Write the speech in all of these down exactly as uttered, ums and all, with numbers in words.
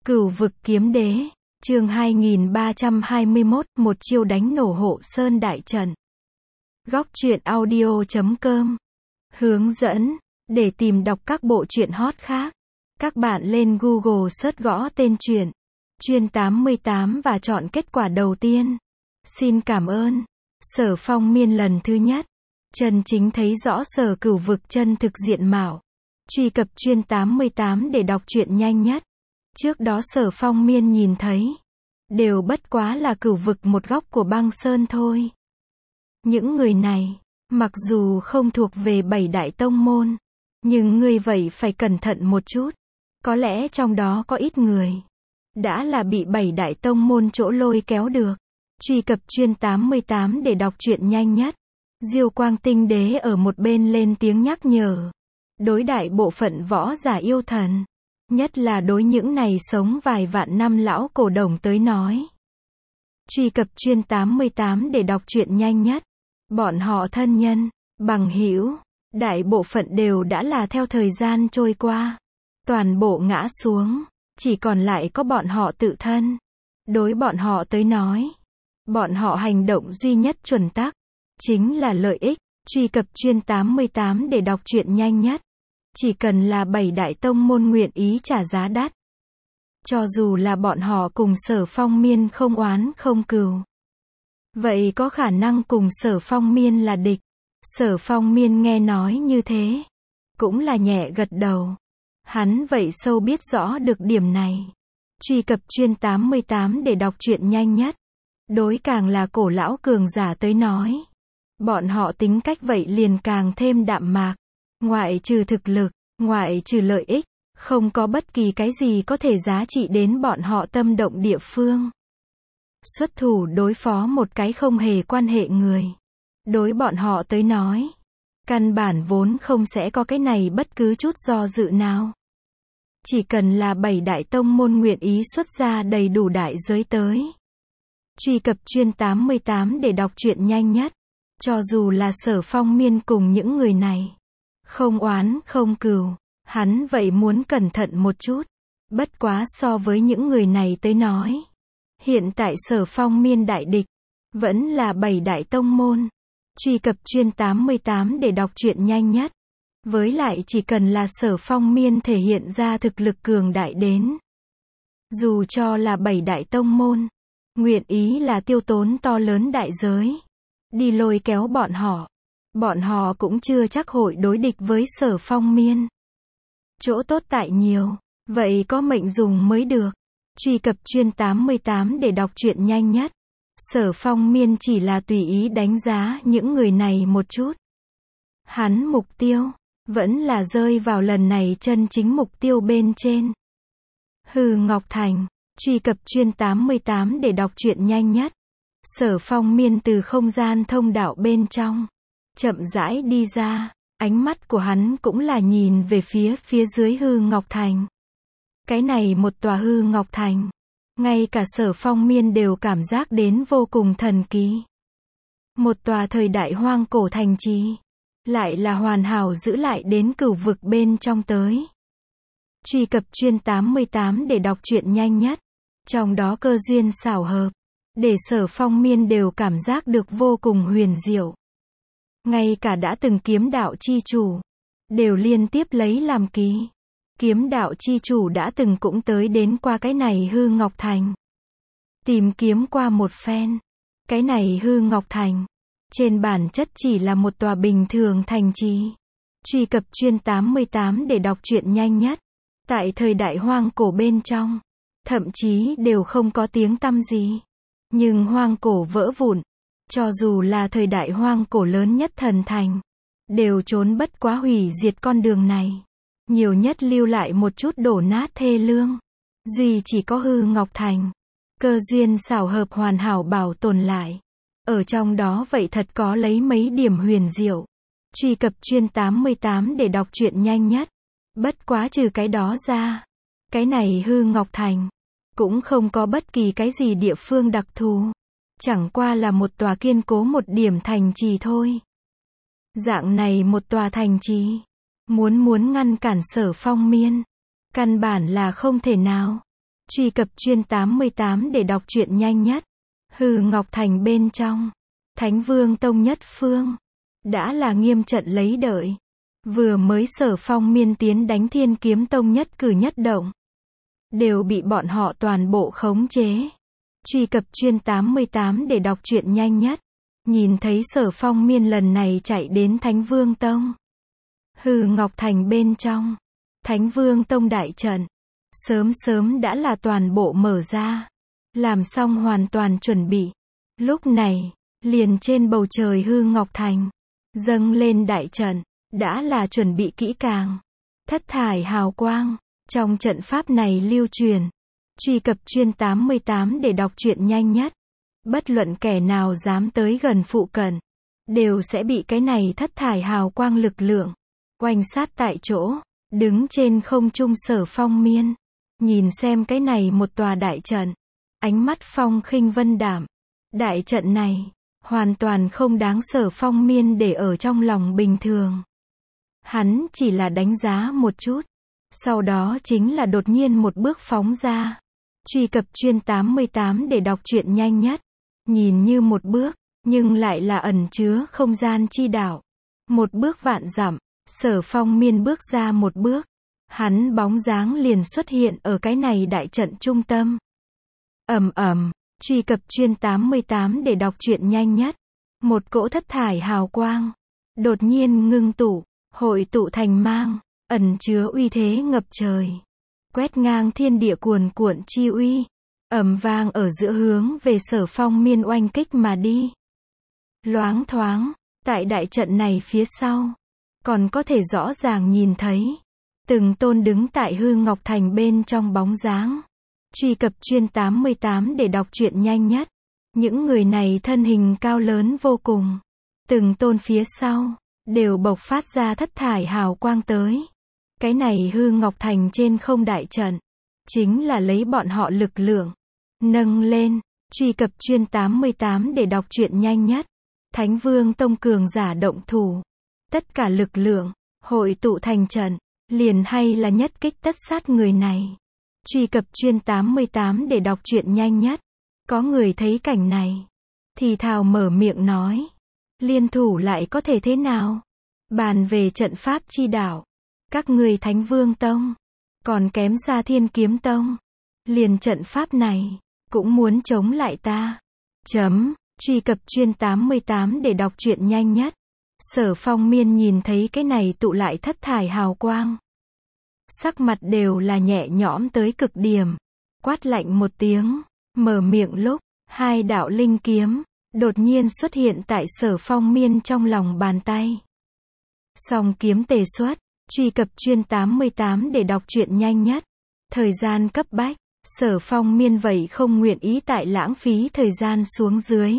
Cửu vực kiếm đế, chương hai nghìn ba trăm hai mươi mốt, một chiêu đánh nổ hộ sơn đại trận. Góc truyện audio chấm com. Hướng dẫn, để tìm đọc các bộ truyện hot khác, các bạn lên Google search gõ tên truyện, Chuyên tám mươi tám và chọn kết quả đầu tiên. Xin cảm ơn. Sở Phong Miên lần thứ nhất, chân chính thấy rõ Sở Cửu vực chân thực diện mạo. Truy cập Chuyên tám mươi tám để đọc truyện nhanh nhất. Trước đó Sở Phong Miên nhìn thấy, đều bất quá là cửu vực một góc của băng sơn thôi. Những người này, mặc dù không thuộc về bảy đại tông môn, nhưng người vậy phải cẩn thận một chút. Có lẽ trong đó có ít người, đã là bị bảy đại tông môn chỗ lôi kéo được. Truy cập Chuyên tám mươi tám để đọc truyện nhanh nhất. Diêu Quang Tinh Đế ở một bên lên tiếng nhắc nhở. Đối đại bộ phận võ giả yêu thần, nhất là đối những này sống vài vạn năm lão cổ đồng tới nói. Truy cập Chuyên tám mươi tám để đọc truyện nhanh nhất. Bọn họ thân nhân, bằng hữu, đại bộ phận đều đã là theo thời gian trôi qua, toàn bộ ngã xuống, chỉ còn lại có bọn họ tự thân. Đối bọn họ tới nói, bọn họ hành động duy nhất chuẩn tắc, chính là lợi ích. Truy cập Chuyên tám mươi tám để đọc truyện nhanh nhất. Chỉ cần là bảy đại tông môn nguyện ý trả giá đắt, cho dù là bọn họ cùng Sở Phong Miên không oán không cừu, vậy có khả năng cùng Sở Phong Miên là địch. Sở Phong Miên nghe nói như thế, cũng là nhẹ gật đầu. Hắn vậy sâu biết rõ được điểm này. Truy cập Chuyên tám mươi tám để đọc truyện nhanh nhất. Đối càng là cổ lão cường giả tới nói, bọn họ tính cách vậy liền càng thêm đạm mạc. Ngoại trừ thực lực, ngoại trừ lợi ích, không có bất kỳ cái gì có thể giá trị đến bọn họ tâm động địa phương. Xuất thủ đối phó một cái không hề quan hệ người, đối bọn họ tới nói, căn bản vốn không sẽ có cái này bất cứ chút do dự nào. Chỉ cần là bảy đại tông môn nguyện ý xuất ra đầy đủ đại giới tới. Truy cập Chuyên tám mươi tám để đọc truyện nhanh nhất. Cho dù là Sở Phong Miên cùng những người này, không oán không cừu, hắn vậy muốn cẩn thận một chút. Bất quá so với những người này tới nói, hiện tại Sở Phong Miên đại địch, vẫn là bảy đại tông môn. Truy cập Chuyên tám mươi tám để đọc truyện nhanh nhất. Với lại chỉ cần là Sở Phong Miên thể hiện ra thực lực cường đại đến, dù cho là bảy đại tông môn, nguyện ý là tiêu tốn to lớn đại giới, đi lôi kéo bọn họ, bọn họ cũng chưa chắc hội đối địch với Sở Phong Miên. Chỗ tốt tại nhiều, vậy có mệnh dùng mới được. Truy cập Chuyên tám mươi tám để đọc truyện nhanh nhất. Sở Phong Miên chỉ là tùy ý đánh giá những người này một chút. Hắn mục tiêu, vẫn là rơi vào lần này chân chính mục tiêu bên trên. Hư Ngọc Thành. Truy cập Chuyên tám mươi tám để đọc truyện nhanh nhất. Sở Phong Miên từ không gian thông đạo bên trong, chậm rãi đi ra, ánh mắt của hắn cũng là nhìn về phía phía dưới Hư Ngọc Thành. Cái này một tòa Hư Ngọc Thành, ngay cả Sở Phong Miên đều cảm giác đến vô cùng thần kỳ. Một tòa thời đại hoang cổ thành trì, lại là hoàn hảo giữ lại đến cửu vực bên trong tới. Truy cập Chuyên tám mươi tám để đọc truyện nhanh nhất. Trong đó cơ duyên xảo hợp, để Sở Phong Miên đều cảm giác được vô cùng huyền diệu. Ngay cả đã từng kiếm đạo chi chủ, đều liên tiếp lấy làm kỳ. Kiếm đạo chi chủ đã từng cũng tới đến qua cái này Hư Ngọc Thành, tìm kiếm qua một phen. Cái này Hư Ngọc Thành, trên bản chất chỉ là một tòa bình thường thành trì. Truy cập Chuyên tám mươi tám để đọc truyện nhanh nhất. Tại thời đại hoang cổ bên trong, thậm chí đều không có tiếng tăm gì. Nhưng hoang cổ vỡ vụn, cho dù là thời đại hoang cổ lớn nhất thần thành, đều trốn bất quá hủy diệt con đường này. Nhiều nhất lưu lại một chút đổ nát thê lương. Duy chỉ có Hư Ngọc Thành, cơ duyên xảo hợp hoàn hảo bảo tồn lại. Ở trong đó vậy thật có lấy mấy điểm huyền diệu. Truy cập Chuyên tám mươi tám để đọc truyện nhanh nhất. Bất quá trừ cái đó ra, cái này Hư Ngọc Thành cũng không có bất kỳ cái gì địa phương đặc thù, chẳng qua là một tòa kiên cố một điểm thành trì thôi. Dạng này một tòa thành trì, muốn muốn ngăn cản Sở Phong Miên, căn bản là không thể nào. Truy cập chuyên tám mươi tám để đọc truyện nhanh nhất. Hư Ngọc Thành bên trong, Thánh Vương Tông nhất phương, đã là nghiêm trận lấy đợi. Vừa mới Sở Phong miên tiến đánh Thiên Kiếm Tông nhất cử nhất động, đều bị bọn họ toàn bộ khống chế. Truy cập chuyên tám mươi tám để đọc truyện nhanh nhất. Nhìn thấy Sở Phong miên lần này chạy đến Thánh Vương Tông. Hư Ngọc Thành bên trong, Thánh Vương Tông đại trận, sớm sớm đã là toàn bộ mở ra. Làm xong hoàn toàn chuẩn bị. Lúc này, liền trên bầu trời Hư Ngọc Thành, dâng lên đại trận, đã là chuẩn bị kỹ càng. Thất thải hào quang, trong trận pháp này lưu truyền. Truy cập chuyên tám mươi tám để đọc truyện nhanh nhất. Bất luận kẻ nào dám tới gần phụ cận, đều sẽ bị cái này thất thải hào quang lực lượng oanh sát tại chỗ. Đứng trên không trung Sở Phong miên, nhìn xem cái này một tòa đại trận, ánh mắt phong khinh vân đạm. Đại trận này, hoàn toàn không đáng Sở Phong miên để ở trong lòng bình thường. Hắn chỉ là đánh giá một chút, sau đó chính là đột nhiên một bước phóng ra. Truy cập chuyên tám mươi tám để đọc truyện nhanh nhất. Nhìn như một bước, nhưng lại là ẩn chứa không gian chi đạo. Một bước vạn dặm, Sở Phong miên bước ra một bước, hắn bóng dáng liền xuất hiện ở cái này đại trận trung tâm. Ầm ầm, truy cập chuyên tám mươi tám để đọc truyện nhanh nhất. Một cỗ thất thải hào quang đột nhiên ngưng tụ, hội tụ thành mang, ẩn chứa uy thế ngập trời, quét ngang thiên địa cuồn cuộn chi uy, ầm vang ở giữa hướng về Sở Phong miên oanh kích mà đi. Loáng thoáng, tại đại trận này phía sau, còn có thể rõ ràng nhìn thấy từng tôn đứng tại Hư Ngọc Thành bên trong bóng dáng. Truy cập chuyên tám mươi tám để đọc truyện nhanh nhất. Những người này thân hình cao lớn vô cùng, từng tôn phía sau đều bộc phát ra thất thải hào quang tới. Cái này Hư Ngọc Thành trên không đại trận, chính là lấy bọn họ lực lượng nâng lên. Truy cập chuyên tám mươi tám để đọc truyện nhanh nhất. Thánh Vương Tông cường giả động thủ, tất cả lực lượng hội tụ thành trận, liền hay là nhất kích tất sát người này. Truy cập chuyên tám mươi tám để đọc truyện nhanh nhất. Có người thấy cảnh này, thì thào mở miệng nói, liên thủ lại có thể thế nào? Bàn về trận pháp chi đạo, các người Thánh Vương Tông còn kém xa Thiên Kiếm Tông. Liền trận pháp này cũng muốn chống lại ta. Chấm. Truy cập chuyên tám mươi tám để đọc truyện nhanh nhất. Sở Phong miên nhìn thấy cái này tụ lại thất thải hào quang, sắc mặt đều là nhẹ nhõm tới cực điểm. Quát lạnh một tiếng, mở miệng lúc, hai đạo linh kiếm đột nhiên xuất hiện tại Sở Phong miên trong lòng bàn tay. Song kiếm tề xuất. Truy cập chuyên tám mươi tám để đọc truyện nhanh nhất. Thời gian cấp bách, Sở Phong miên vậy không nguyện ý tại lãng phí thời gian xuống dưới.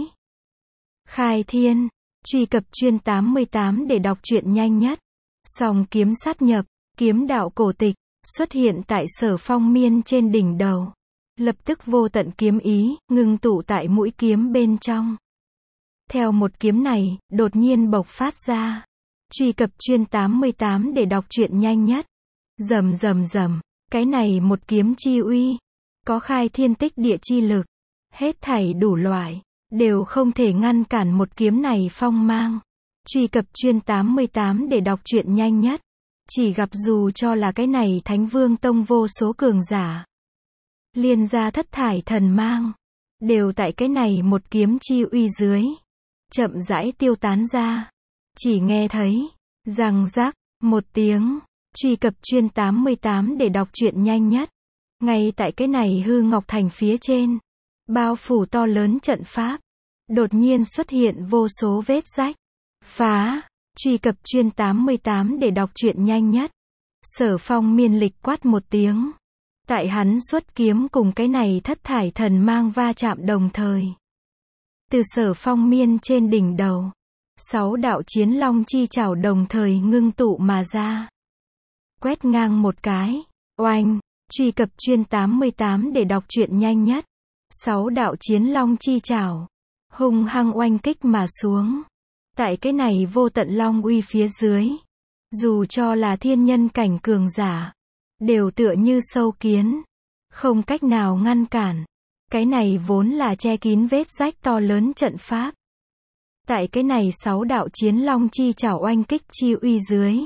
Khai thiên. Truy cập chuyên tám mươi tám để đọc truyện nhanh nhất. Song kiếm sát nhập, kiếm đạo cổ tịch xuất hiện tại Sở Phong miên trên đỉnh đầu. Lập tức vô tận kiếm ý ngưng tụ tại mũi kiếm bên trong. Theo một kiếm này đột nhiên bộc phát ra. Truy cập chuyên tám mươi tám để đọc truyện nhanh nhất. Rầm rầm rầm, cái này một kiếm chi uy, có khai thiên tích địa chi lực, hết thảy đủ loại đều không thể ngăn cản một kiếm này phong mang. Truy cập chuyên tám mươi tám để đọc truyện nhanh nhất. Chỉ gặp dù cho là cái này Thánh Vương Tông vô số cường giả, liên gia thất thải thần mang, đều tại cái này một kiếm chi uy dưới, chậm rãi tiêu tán ra. Chỉ nghe thấy, răng rắc, một tiếng. Truy cập chuyên tám mươi tám để đọc truyện nhanh nhất. Ngay tại cái này Hư Ngọc Thành phía trên, bao phủ to lớn trận pháp, đột nhiên xuất hiện vô số vết rách. Phá. Truy cập chuyên tám mươi tám để đọc truyện nhanh nhất. Sở Phong miên lịch quát một tiếng. Tại hắn xuất kiếm cùng cái này thất thải thần mang va chạm đồng thời. Từ Sở Phong miên trên đỉnh đầu, sáu đạo chiến long chi chảo đồng thời ngưng tụ mà ra. Quét ngang một cái, oanh. Truy cập chuyên tám mươi tám để đọc truyện nhanh nhất. Sáu đạo chiến long chi chảo hung hăng oanh kích mà xuống. Tại cái này vô tận long uy phía dưới, dù cho là thiên nhân cảnh cường giả, đều tựa như sâu kiến, Không cách nào ngăn cản. Cái này vốn là che kín vết rách to lớn trận pháp. Tại cái này sáu đạo chiến long chi chảo oanh kích chi uy dưới.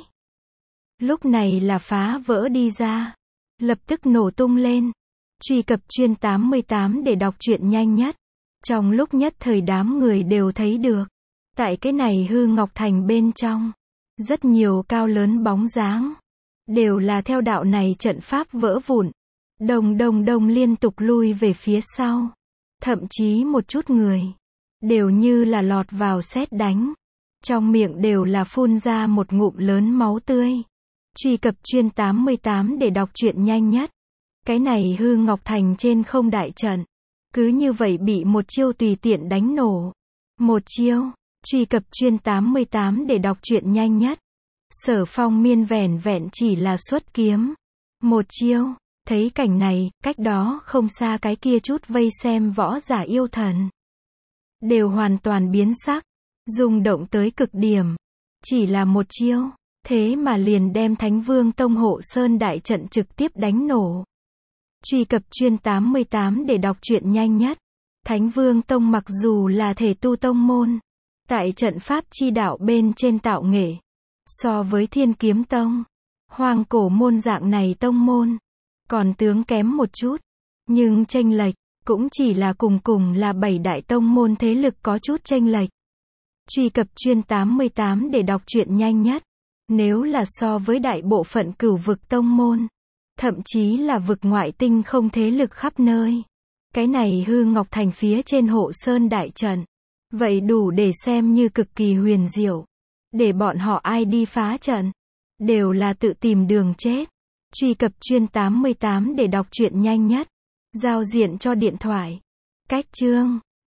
Lúc này là phá vỡ đi ra. Lập tức nổ tung lên. Truy cập chuyên tám mươi tám để đọc truyện nhanh nhất. Trong lúc nhất thời đám người đều thấy được. Tại cái này hư ngọc thành bên trong. Rất nhiều cao lớn bóng dáng. Đều là theo đạo này trận pháp vỡ vụn. Đồng đồng đồng liên tục lui về phía sau. Thậm chí một chút người. Đều như là lọt vào sét đánh. Trong miệng đều là phun ra một ngụm lớn máu tươi. Truy cập chuyên tám mươi tám để đọc truyện nhanh nhất. Cái này hư ngọc thành trên không đại trận. Cứ như vậy bị một chiêu tùy tiện đánh nổ. Một chiêu. Truy cập chuyên tám mươi tám để đọc truyện nhanh nhất. Sở Phong miên vẻn vẹn chỉ là xuất kiếm. Một chiêu. Thấy cảnh này, cách đó không xa cái kia chút vây xem võ giả yêu thần. Đều hoàn toàn biến sắc. Rung động tới cực điểm. Chỉ là một chiêu. Thế mà liền đem Thánh Vương Tông Hộ Sơn đại trận trực tiếp đánh nổ. Truy cập chuyên tám mươi tám để đọc truyện nhanh nhất. Thánh Vương Tông mặc dù là thể tu tông môn. Tại trận pháp chi đạo bên trên tạo nghệ. So với Thiên Kiếm Tông. Hoàng cổ môn dạng này tông môn. Còn tướng kém một chút. Nhưng chênh lệch. Cũng chỉ là cùng cùng là bảy đại tông môn thế lực có chút chênh lệch. Truy cập chuyên tám mươi tám để đọc truyện nhanh nhất. Nếu là so với đại bộ phận cửu vực tông môn. Thậm chí là vực ngoại tinh không thế lực khắp nơi. Cái này hư ngọc thành phía trên Hộ Sơn đại trận. Vậy đủ để xem như cực kỳ huyền diệu. Để bọn họ ai đi phá trận. Đều là tự tìm đường chết. Truy cập chuyên tám mươi tám để đọc truyện nhanh nhất. Giao diện cho điện thoại. Cách chương.